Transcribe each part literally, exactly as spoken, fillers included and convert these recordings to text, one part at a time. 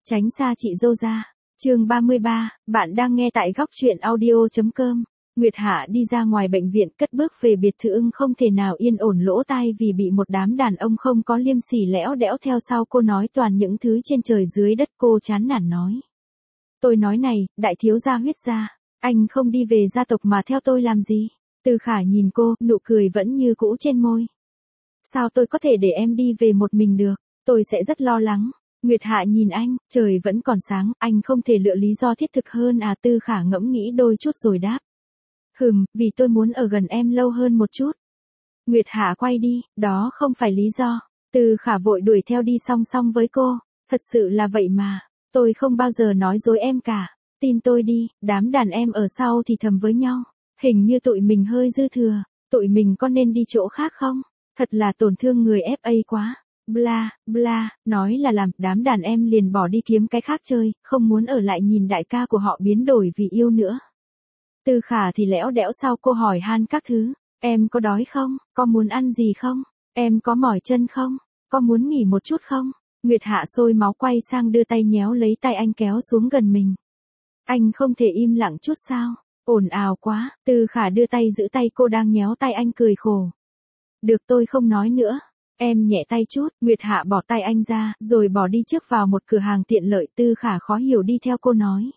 Tránh xa chị dâu ra. Chương ba mươi ba, bạn đang nghe tại góc truyện audio chấm com. Nguyệt Hạ đi ra ngoài bệnh viện, cất bước về biệt thự ưng không thể nào yên ổn lỗ tai vì bị một đám đàn ông không có liêm sỉ lẽo đẽo theo sau cô nói toàn những thứ trên trời dưới đất. Cô chán nản nói. Tôi nói này, đại thiếu gia Huyết gia, anh không đi về gia tộc mà theo tôi làm gì? Từ Khả nhìn cô, nụ cười vẫn như cũ trên môi. Sao tôi có thể để em đi về một mình được? Tôi sẽ rất lo lắng. Nguyệt Hạ nhìn anh, trời vẫn còn sáng, anh không thể lựa lý do thiết thực hơn à? Tư Khả ngẫm nghĩ đôi chút rồi đáp. Hừm, vì tôi muốn ở gần em lâu hơn một chút. Nguyệt Hạ quay đi, đó không phải lý do. Tư Khả vội đuổi theo đi song song với cô. Thật sự là vậy mà, tôi không bao giờ nói dối em cả. Tin tôi đi, đám đàn em ở sau thì thầm với nhau. Hình như tụi mình hơi dư thừa, tụi mình có nên đi chỗ khác không? Thật là tổn thương người ép a quá. Bla, bla, nói là làm, đám đàn em liền bỏ đi kiếm cái khác chơi, không muốn ở lại nhìn đại ca của họ biến đổi vì yêu nữa. Tư Khả thì lẽo đẽo sau cô hỏi han các thứ, em có đói không, có muốn ăn gì không, em có mỏi chân không, có muốn nghỉ một chút không? Nguyệt Hạ sôi máu quay sang đưa tay nhéo lấy tay anh kéo xuống gần mình. Anh không thể im lặng chút sao, ồn ào quá. Tư Khả đưa tay giữ tay cô đang nhéo tay anh cười khổ. Được, tôi không nói nữa. Em nhẹ tay chút. Nguyệt Hạ bỏ tay anh ra, rồi bỏ đi trước vào một cửa hàng tiện lợi. Tư Khả khó hiểu đi theo cô nói.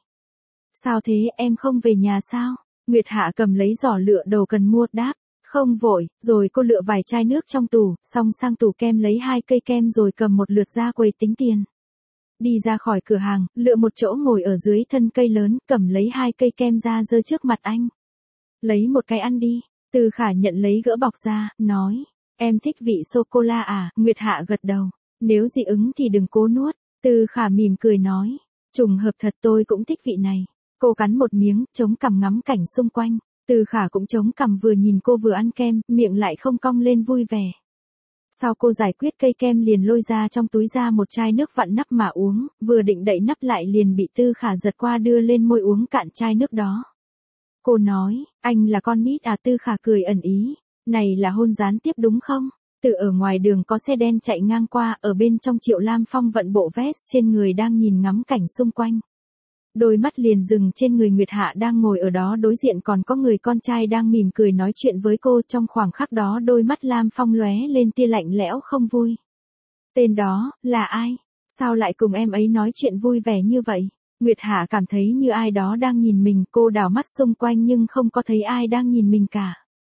Sao thế, em không về nhà sao? Nguyệt Hạ cầm lấy giỏ lựa đồ cần mua, đáp. Không vội, rồi cô lựa vài chai nước trong tủ, xong sang tủ kem lấy hai cây kem rồi cầm một lượt ra quầy tính tiền. Đi ra khỏi cửa hàng, lựa một chỗ ngồi ở dưới thân cây lớn, cầm lấy hai cây kem ra giơ trước mặt anh. Lấy một cái ăn đi. Tư Khả nhận lấy gỡ bọc ra, nói. Em thích vị sô-cô-la à? Nguyệt Hạ gật đầu. Nếu dị ứng thì đừng cố nuốt. Tư Khả mỉm cười nói. Trùng hợp thật, tôi cũng thích vị này. Cô cắn một miếng, chống cằm ngắm cảnh xung quanh. Tư Khả cũng chống cằm vừa nhìn cô vừa ăn kem, miệng lại không cong lên vui vẻ. Sau cô giải quyết cây kem liền lôi ra trong túi ra một chai nước vặn nắp mà uống, vừa định đậy nắp lại liền bị Tư Khả giật qua đưa lên môi uống cạn chai nước đó. Cô nói, anh là con nít à? Tư Khả cười ẩn ý. Này là hôn gián tiếp đúng không? Từ ở ngoài đường có xe đen chạy ngang qua, ở bên trong Triệu Lam Phong vận bộ vest trên người đang nhìn ngắm cảnh xung quanh. Đôi mắt liền dừng trên người Nguyệt Hạ đang ngồi ở đó, đối diện còn có người con trai đang mỉm cười nói chuyện với cô. Trong khoảng khắc đó đôi mắt Lam Phong lóe lên tia lạnh lẽo không vui. Tên đó, là ai? Sao lại cùng em ấy nói chuyện vui vẻ như vậy? Nguyệt Hạ cảm thấy như ai đó đang nhìn mình, cô đảo mắt xung quanh nhưng không có thấy ai đang nhìn mình cả.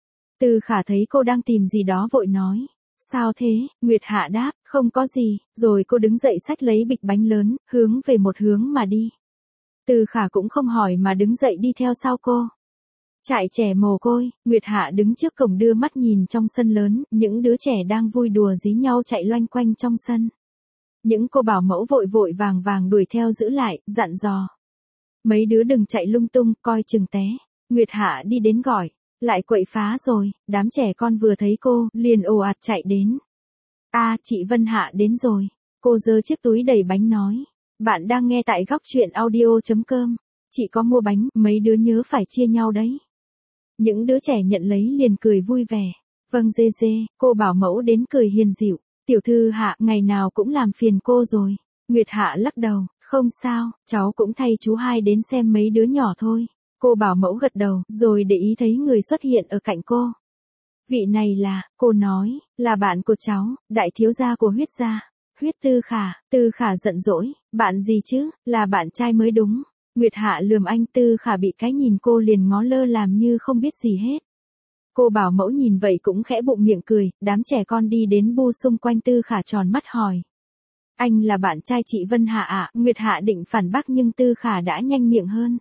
Tư Khả thấy cô đang tìm gì đó vội nói. Sao thế? Nguyệt Hạ đáp, không có gì, rồi cô đứng dậy xách lấy bịch bánh lớn, hướng về một hướng mà đi. Tư Khả cũng không hỏi mà đứng dậy đi theo sau cô. Trại trẻ mồ côi, Nguyệt Hạ đứng trước cổng đưa mắt nhìn trong sân lớn, những đứa trẻ đang vui đùa dí nhau chạy loanh quanh trong sân. Những cô bảo mẫu vội vội vàng vàng đuổi theo giữ lại, dặn dò. Mấy đứa đừng chạy lung tung, coi chừng té. Nguyệt Hạ đi đến gọi. Lại quậy phá rồi, đám trẻ con vừa thấy cô, liền ồ ạt chạy đến. A, à, chị Vân Hạ đến rồi. Cô giơ chiếc túi đầy bánh nói. Bạn đang nghe tại góc truyện audio chấm com. Chị có mua bánh, mấy đứa nhớ phải chia nhau đấy. Những đứa trẻ nhận lấy liền cười vui vẻ. Vâng dê dê, cô bảo mẫu đến cười hiền dịu. Tiểu thư Hạ, ngày nào cũng làm phiền cô rồi. Nguyệt Hạ lắc đầu, không sao, cháu cũng thay chú hai đến xem mấy đứa nhỏ thôi. Cô bảo mẫu gật đầu, rồi để ý thấy người xuất hiện ở cạnh cô. Vị này là, cô nói, là bạn của cháu, đại thiếu gia của Huyết gia. Huyết Tư Khả. Tư Khả giận dỗi, bạn gì chứ, là bạn trai mới đúng. Nguyệt Hạ lườm anh. Tư Khả bị cái nhìn cô liền ngó lơ làm như không biết gì hết. Cô bảo mẫu nhìn vậy cũng khẽ bụng miệng cười, đám trẻ con đi đến bu xung quanh. Tư Khả tròn mắt hỏi. Anh là bạn trai chị Vân Hạ ạ? À? Nguyệt Hạ định phản bác nhưng Tư Khả đã nhanh miệng hơn.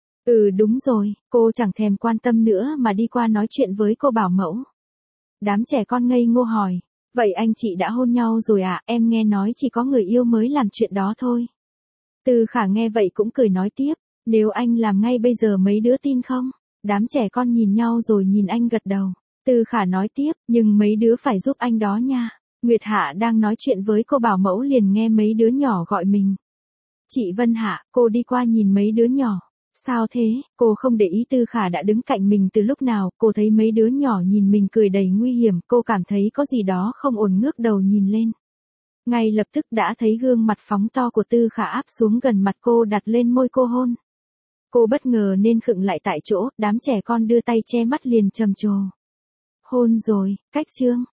Ừ đúng rồi, cô chẳng thèm quan tâm nữa mà đi qua nói chuyện với cô bảo mẫu. Đám trẻ con ngây ngô hỏi. Vậy anh chị đã hôn nhau rồi à? Em nghe nói chỉ có người yêu mới làm chuyện đó thôi. Tư Khả nghe vậy cũng cười nói tiếp. Nếu anh làm ngay bây giờ mấy đứa tin không? Đám trẻ con nhìn nhau rồi nhìn anh gật đầu. Tư Khả nói tiếp, nhưng mấy đứa phải giúp anh đó nha. Nguyệt Hạ đang nói chuyện với cô bảo mẫu liền nghe mấy đứa nhỏ gọi mình. Chị Vân Hạ, cô đi qua nhìn mấy đứa nhỏ. Sao thế? Cô không để ý Tư Khả đã đứng cạnh mình từ lúc nào, cô thấy mấy đứa nhỏ nhìn mình cười đầy nguy hiểm, cô cảm thấy có gì đó không ổn ngước đầu nhìn lên. Ngay lập tức đã thấy gương mặt phóng to của Tư Khả áp xuống gần mặt cô, đặt lên môi cô hôn. Cô bất ngờ nên khựng lại tại chỗ, đám trẻ con đưa tay che mắt liền trầm trồ. Hôn rồi, cách Trương.